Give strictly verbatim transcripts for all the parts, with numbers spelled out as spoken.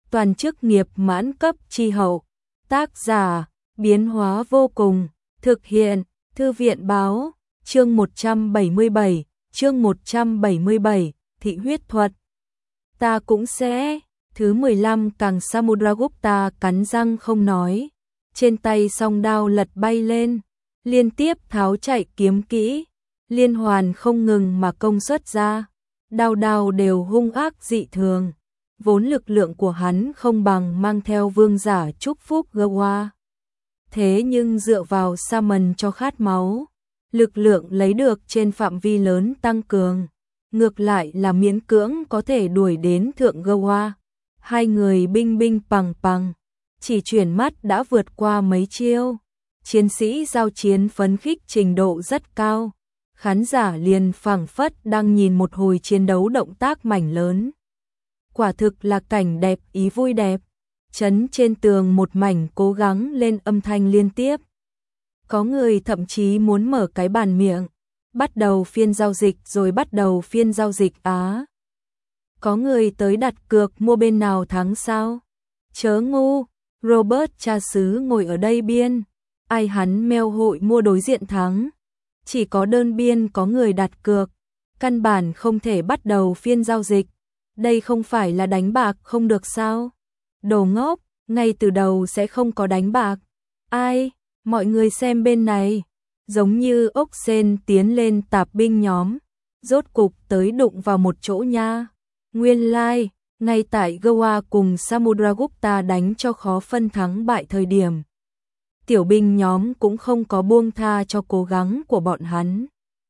toàn chức nghiệp mãn cấp chi hậu. Tác giả, biến hóa vô cùng, thực hiện, Thư viện báo, chương một trăm bảy mươi bảy, chương một trăm bảy mươi bảy, thị huyết thuật. Ta cũng sẽ, thứ mười lăm càng Samudragupta cắn răng không nói, trên tay song đao lật bay lên, liên tiếp tháo chạy kiếm kỹ, liên hoàn không ngừng mà công xuất ra, đao đao đều hung ác dị thường, vốn lực lượng của hắn không bằng mang theo vương giả chúc phúc Gawa. Thế nhưng dựa vào Saman cho khát máu, lực lượng lấy được trên phạm vi lớn tăng cường, ngược lại là miễn cưỡng có thể đuổi đến thượng Gawa. Hai người binh binh pằng pằng, chỉ chuyển mắt đã vượt qua mấy chiêu. Chiến sĩ giao chiến phấn khích trình độ rất cao, khán giả liền phảng phất đang nhìn một hồi chiến đấu động tác mảnh lớn. Quả thực là cảnh đẹp ý vui đẹp. Chấn trên tường một mảnh cố gắng lên âm thanh liên tiếp. Có người thậm chí muốn mở cái bàn miệng, bắt đầu phiên giao dịch rồi bắt đầu phiên giao dịch á. Có người tới đặt cược mua bên nào thắng sao? Chớ ngu, Robert cha xứ ngồi ở đây biên, ai hắn meo hội mua đối diện thắng. Chỉ có đơn biên có người đặt cược, căn bản không thể bắt đầu phiên giao dịch. Đây không phải là đánh bạc không được sao? Đồ ngốc, ngay từ đầu sẽ không có đánh bạc. Ai, mọi người xem bên này, giống như ốc sên tiến lên tạp binh nhóm, rốt cục tới đụng vào một chỗ nha. Nguyên lai, like, ngay tại Gawa cùng Samudragupta đánh cho khó phân thắng bại thời điểm, tiểu binh nhóm cũng không có buông tha cho cố gắng của bọn hắn.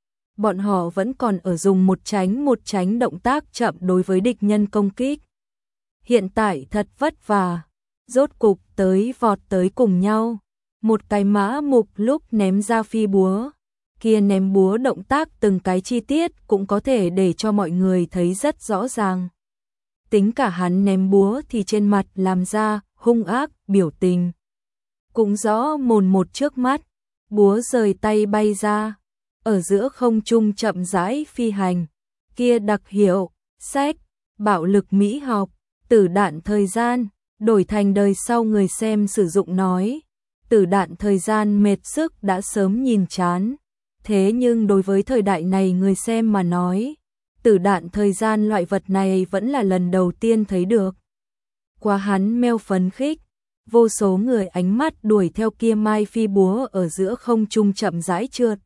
Bọn họ vẫn còn ở dùng một tránh một tránh động tác chậm đối với địch nhân công kích. Hiện tại thật vất vả, rốt cục tới vọt tới cùng nhau. Một cái mã mục lúc ném ra phi búa, kia ném búa động tác từng cái chi tiết cũng có thể để cho mọi người thấy rất rõ ràng. Tính cả hắn ném búa thì trên mặt làm ra hung ác biểu tình. Cũng rõ mồn một trước mắt, búa rời tay bay ra, ở giữa không trung chậm rãi phi hành. Kia đặc hiệu, sách, bạo lực mỹ học, tử đạn thời gian, đổi thành đời sau người xem sử dụng nói. Tử đạn thời gian mệt sức đã sớm nhìn chán. Thế nhưng đối với thời đại này người xem mà nói, tử đạn thời gian loại vật này vẫn là lần đầu tiên thấy được. Quá hắn meo phấn khích, vô số người ánh mắt đuổi theo kia mai phi búa ở giữa không trung chậm rãi trượt.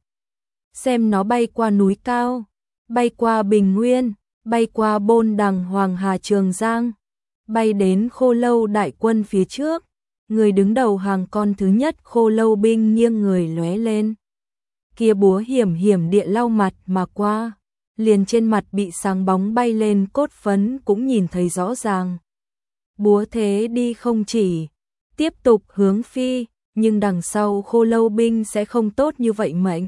Xem nó bay qua núi cao, bay qua Bình Nguyên, bay qua Bôn Đằng Hoàng Hà Trường Giang, bay đến Khô Lâu đại quân phía trước. Người đứng đầu hàng con thứ nhất Khô Lâu binh nghiêng người lóe lên. Kia búa hiểm hiểm địa lau mặt mà qua, liền trên mặt bị sáng bóng bay lên cốt phấn cũng nhìn thấy rõ ràng. Búa thế đi không chỉ, tiếp tục hướng phi, nhưng đằng sau Khô Lâu binh sẽ không tốt như vậy mệnh.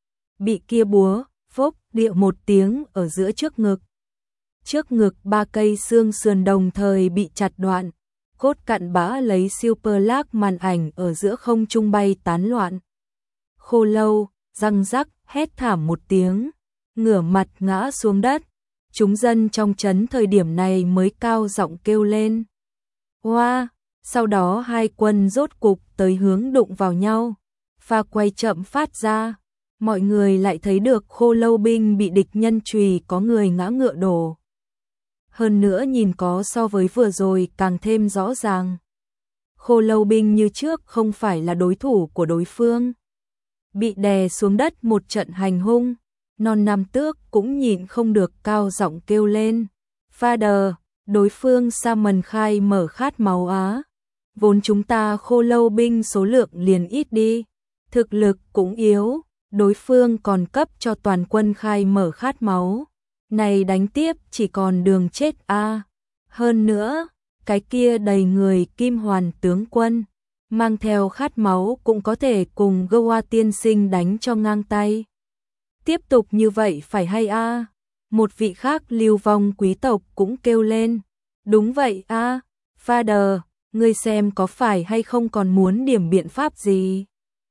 Bị kia búa, phốc địa một tiếng ở giữa trước ngực. Trước ngực ba cây xương sườn đồng thời bị chặt đoạn. Cốt cặn bã lấy super lag màn ảnh ở giữa không trung bay tán loạn. Khô Lâu, răng rắc, hét thảm một tiếng, ngửa mặt ngã xuống đất. Chúng dân trong trấn thời điểm này mới cao giọng kêu lên. Hoa, wow. Sau đó hai quân rốt cục tới hướng đụng vào nhau. Pha quay chậm phát ra, mọi người lại thấy được Khô Lâu binh bị địch nhân chùy có người ngã ngựa đổ. Hơn nữa nhìn có so với vừa rồi càng thêm rõ ràng. Khô Lâu binh như trước không phải là đối thủ của đối phương. Bị đè xuống đất một trận hành hung, non nam tước cũng nhịn không được cao giọng kêu lên. Father, đối phương Saman khai mở khát máu á. Vốn chúng ta Khô Lâu binh số lượng liền ít đi, thực lực cũng yếu, đối phương còn cấp cho toàn quân khai mở khát máu. Này đánh tiếp chỉ còn đường chết a. À. Hơn nữa, cái kia đầy người kim hoàn tướng quân, mang theo khát máu cũng có thể cùng Gawa tiên sinh đánh cho ngang tay. Tiếp tục như vậy phải hay a. À. Một vị khác lưu vong quý tộc cũng kêu lên. Đúng vậy a. À. Father, ngươi xem có phải hay không còn muốn điểm biện pháp gì?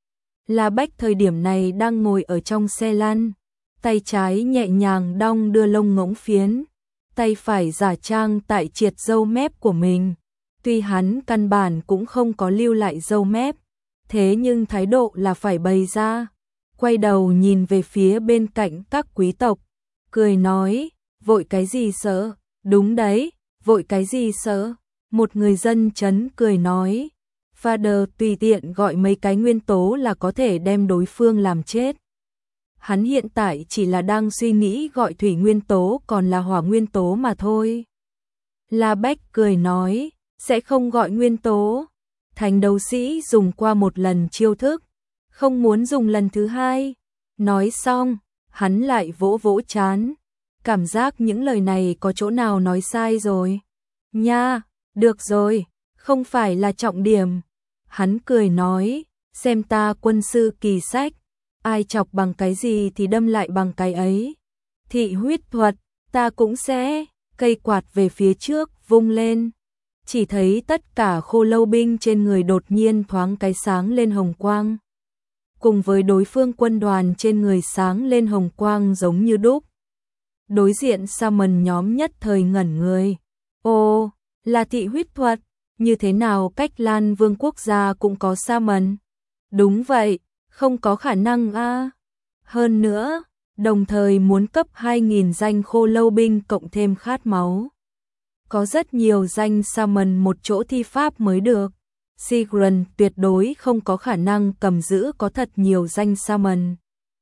La Bách thời điểm này đang ngồi ở trong xe lăn. Tay trái nhẹ nhàng đong đưa lông ngỗng phiến, tay phải giả trang tại triệt râu mép của mình, Tuy hắn căn bản cũng không có lưu lại râu mép, thế nhưng thái độ là phải bày ra. Quay đầu nhìn về phía bên cạnh các quý tộc, cười nói, vội cái gì sợ, đúng đấy, vội cái gì sợ. Một người dân chấn cười nói, Father tùy tiện gọi mấy cái nguyên tố là có thể đem đối phương làm chết. Hắn hiện tại chỉ là đang suy nghĩ gọi thủy nguyên tố còn là hỏa nguyên tố mà thôi. La Bách cười nói, sẽ không gọi nguyên tố. Thành đấu sĩ dùng qua một lần chiêu thức, không muốn dùng lần thứ hai. Nói xong, hắn lại vỗ vỗ trán. Cảm giác những lời này có chỗ nào nói sai rồi. Nha, được rồi, không phải là trọng điểm. Hắn cười nói, xem ta quân sư kỳ sách, ai chọc bằng cái gì thì đâm lại bằng cái ấy. Thị huyết thuật, ta cũng sẽ, cây quạt về phía trước vung lên. Chỉ thấy tất cả khô lâu binh trên người đột nhiên thoáng cái sáng lên hồng quang. Cùng với đối phương quân đoàn trên người sáng lên hồng quang giống như đúc. Đối diện Summon nhóm nhất thời ngẩn người. Ồ, là thị huyết thuật, như thế nào Cách Lan Vương quốc gia cũng có Summon? Đúng vậy, không có khả năng a. À. Hơn nữa, đồng thời muốn cấp hai nghìn danh khô lâu binh cộng thêm khát máu. Có rất nhiều danh Summon một chỗ thi pháp mới được. Sigrun tuyệt đối không có khả năng cầm giữ có thật nhiều danh Summon.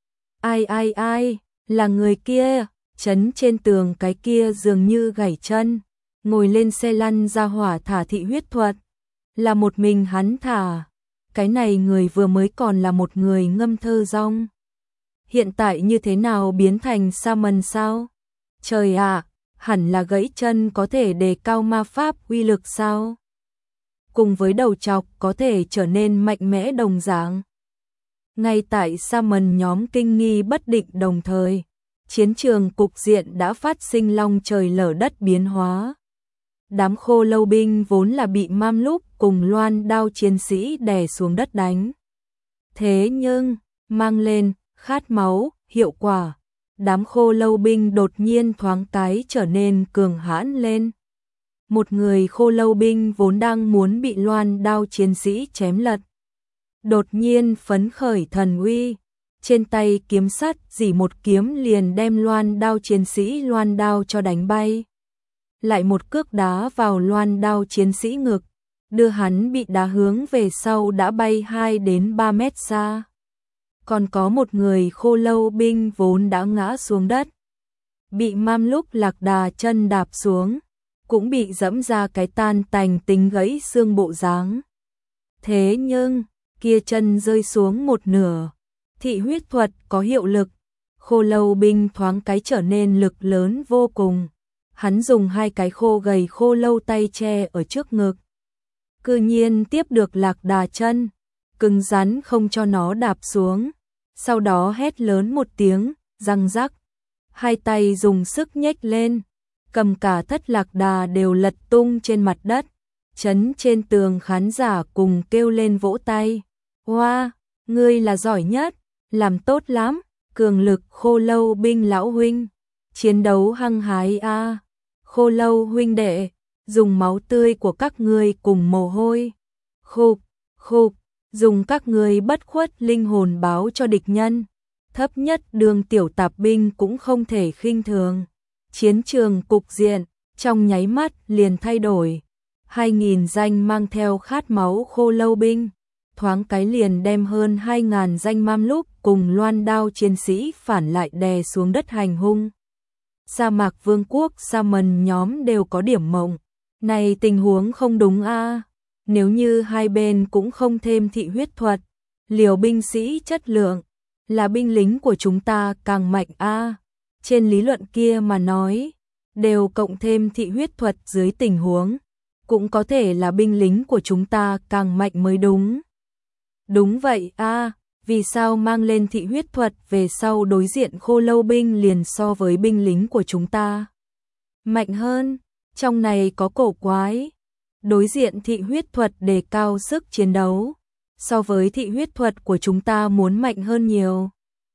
Ai ai ai, là người kia, chấn trên tường cái kia dường như gãy chân, ngồi lên xe lăn ra hỏa thả thị huyết thuật. Là một mình hắn thả, cái này người vừa mới còn là một người ngâm thơ rong. Hiện tại như thế nào biến thành Summon sao? Trời ạ, à, hẳn là gãy chân có thể đề cao ma pháp uy lực sao? Cùng với đầu chọc có thể trở nên mạnh mẽ đồng dạng. Ngay tại Summon nhóm kinh nghi bất định đồng thời, chiến trường cục diện đã phát sinh long trời lở đất biến hóa. Đám khô lâu binh vốn là bị Mam Lúc cùng loan đao chiến sĩ đè xuống đất đánh. Thế nhưng, mang lên, khát máu, hiệu quả, đám khô lâu binh đột nhiên thoáng cái trở nên cường hãn lên. Một người khô lâu binh vốn đang muốn bị loan đao chiến sĩ chém lật. Đột nhiên phấn khởi thần uy, trên tay kiếm sắt dỉ một kiếm liền đem loan đao chiến sĩ loan đao cho đánh bay. Lại một cước đá vào loan đao chiến sĩ ngực, đưa hắn bị đá hướng về sau đã bay hai đến ba mét xa. Còn có một người khô lâu binh vốn đã ngã xuống đất, bị Mam Lúc lạc đà chân đạp xuống, cũng bị dẫm ra cái tan tành tính gãy xương bộ dáng. Thế nhưng, kia chân rơi xuống một nửa, thị huyết thuật có hiệu lực, khô lâu binh thoáng cái trở nên lực lớn vô cùng. Hắn dùng hai cái khô gầy khô lâu tay che ở trước ngực. Cư nhiên tiếp được lạc đà chân, cứng rắn không cho nó đạp xuống. Sau đó hét lớn một tiếng, răng rắc. Hai tay dùng sức nhếch lên, cầm cả thất lạc đà đều lật tung trên mặt đất. Chấn trên tường khán giả cùng kêu lên vỗ tay. Hoa, wow, ngươi là giỏi nhất, làm tốt lắm, cường lực khô lâu binh lão huynh. Chiến đấu hăng hái a. À. Khô lâu huynh đệ, dùng máu tươi của các ngươi cùng mồ hôi. Khục, khục, dùng các ngươi bất khuất linh hồn báo cho địch nhân. Thấp nhất đường tiểu tạp binh cũng không thể khinh thường. Chiến trường cục diện, trong nháy mắt liền thay đổi. Hai nghìn danh mang theo khát máu khô lâu binh, thoáng cái liền đem hơn hai ngàn danh Mam Lúc cùng loan đao chiến sĩ phản lại đè xuống đất hành hung. Sa mạc vương quốc Summon nhóm đều có điểm mộng. Này tình huống không đúng a. À. Nếu như hai bên cũng không thêm thị huyết thuật, liều binh sĩ chất lượng, là binh lính của chúng ta càng mạnh a. À. Trên lý luận kia mà nói, đều cộng thêm thị huyết thuật dưới tình huống, cũng có thể là binh lính của chúng ta càng mạnh mới đúng. Đúng vậy a. À. Vì sao mang lên thị huyết thuật về sau đối diện khô lâu binh liền so với binh lính của chúng ta mạnh hơn, trong này có cổ quái. Đối diện thị huyết thuật đề cao sức chiến đấu, so với thị huyết thuật của chúng ta muốn mạnh hơn nhiều.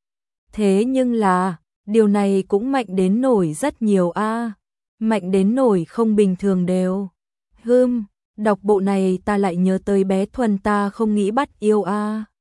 Thế nhưng là, điều này cũng mạnh đến nổi rất nhiều a. À. Mạnh đến nổi không bình thường đều. Hừm, Đọc bộ này ta lại nhớ tới bé Thuần ta không nghĩ bắt yêu a.